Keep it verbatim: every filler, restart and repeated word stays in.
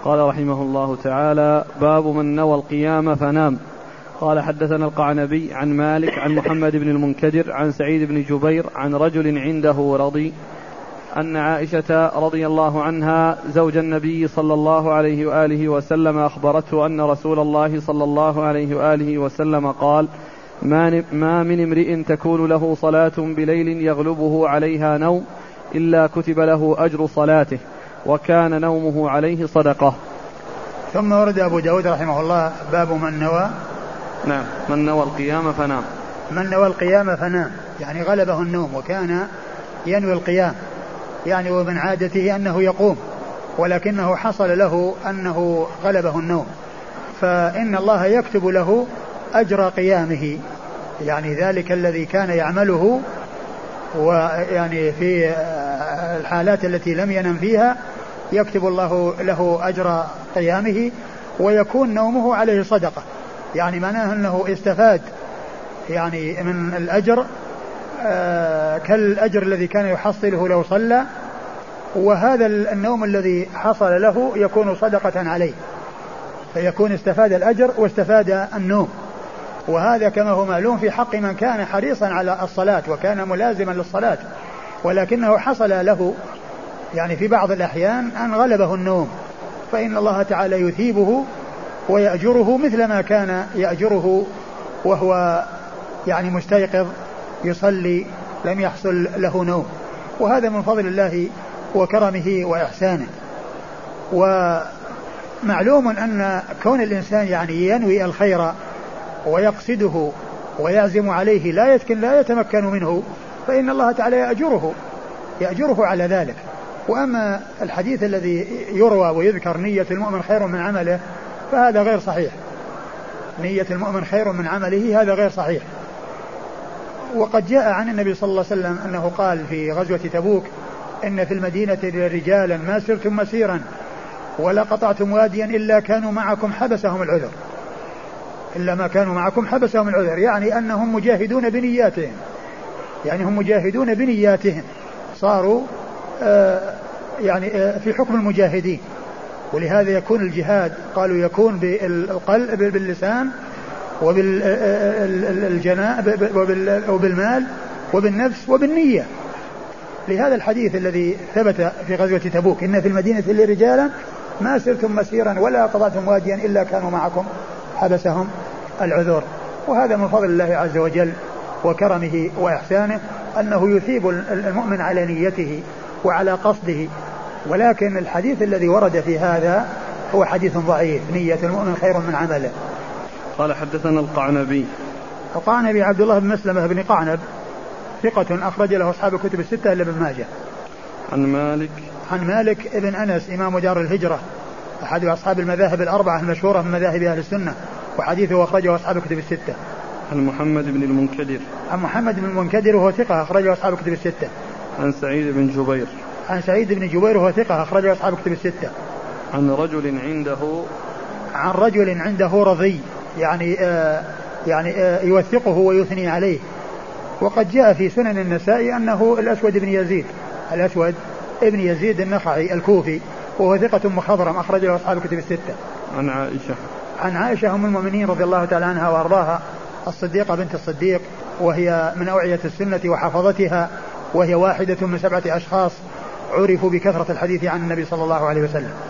قال رحمه الله تعالى: باب من نوى القيام فنام. قال: حدثنا القعنبي عن مالك عن محمد بن المنكدر عن سعيد بن جبير عن رجل عنده رضي أن عائشة رضي الله عنها زوج النبي صلى الله عليه وآله وسلم أخبرته أن رسول الله صلى الله عليه وآله وسلم قال: ما من امرئ تكون له صلاة بليل يغلبه عليها نوم إلا كتب له أجر صلاته وكان نومه عليه صدقة. ثم ورد أبو داود رحمه الله باب من نوى نعم من نوى القيام فنام. من نوى القيام فنام يعني غلبه النوم وكان ينوي القيام، يعني ومن عادته أنه يقوم ولكنه حصل له أنه غلبه النوم، فإن الله يكتب له أجر قيامه، يعني ذلك الذي كان يعمله ويعني في الحالات التي لم ينم فيها يكتب الله له أجر قيامه ويكون نومه عليه صدقة، يعني معناه أنه استفاد يعني من الأجر آه كالأجر الذي كان يحصله لو صلى، وهذا النوم الذي حصل له يكون صدقة عليه، فيكون استفاد الأجر واستفاد النوم. وهذا كما هو معلوم في حق من كان حريصا على الصلاة وكان ملازما للصلاة، ولكنه حصل له يعني في بعض الأحيان أن غلبه النوم، فإن الله تعالى يثيبه ويأجره مثل ما كان يأجره وهو يعني مستيقظ يصلي لم يحصل له نوم، وهذا من فضل الله وكرمه وإحسانه. ومعلوم أن كون الإنسان يعني ينوي الخير ويقصده ويعزم عليه لا يتكن لا يتمكن منه، فإن الله تعالى يأجره يأجره على ذلك. وأما الحديث الذي يروى ويذكر نية المؤمن خير من عمله فهذا غير صحيح، نية المؤمن خير من عمله هذا غير صحيح. وقد جاء عن النبي صلى الله عليه وسلم أنه قال في غزوة تبوك: إن في المدينة رجالا ما سرتم مسيرا ولا قطعتم واديا إلا كانوا معكم حبسهم العذر إلا ما كانوا معكم حبسهم العذر، يعني أنهم مجاهدون بنياتهم، يعني هم مجاهدون بنياتهم صاروا آه يعني آه في حكم المجاهدين. ولهذا يكون الجهاد قالوا يكون بالقلب باللسان وبالجناء وبالمال وبالنفس وبالنية، لهذا الحديث الذي ثبت في غزوة تبوك: إن في المدينة رجالا ما سرتم مسيرا ولا قطعتم واديا إلا كانوا معكم حبسهم العذر. وهذا من فضل الله عز وجل وكرمه وإحسانه أنه يثيب المؤمن على نيته وعلى قصده. ولكن الحديث الذي ورد في هذا هو حديث ضعيف: نية المؤمن خير من عمله. قال: حدثنا القعنبي. القعنبي عبد الله بن مسلمة بن قعنب ثقة أخرج له أصحاب الكتب الستة إلا ابن ماجه. عن مالك عن مالك ابن أنس إمام دار الهجرة أحد أصحاب المذاهب الأربعة المشهورة من مذاهب أهل السنة، وحديثه أخرجه أصحاب الكتب الستة. عن محمد بن المنكدر. عن محمد بن المنكدر وهو ثقة أخرجه أصحاب الكتب الستة. عن سعيد بن جبير. عن سعيد بن جبير وهو ثقة أخرجه أصحاب الكتب الستة. عن رجل عنده عن رجل عنده رضي، يعني آه يعني آه يوثقه ويثني عليه. وقد جاء في سنن النسائي أنه الأسود بن يزيد الأسود ابن يزيد النخعي الكوفي وهو ثقة مخضرم أخرجه أصحاب الكتب الستة. عن عائشة. عن عائشة أم المؤمنين رضي الله تعالى عنها وأرضاها، الصديقة بنت الصديق، وهي من أوعية السنة وحفظتها، وهي واحدة من سبعة أشخاص عرفوا بكثرة الحديث عن النبي صلى الله عليه وسلم.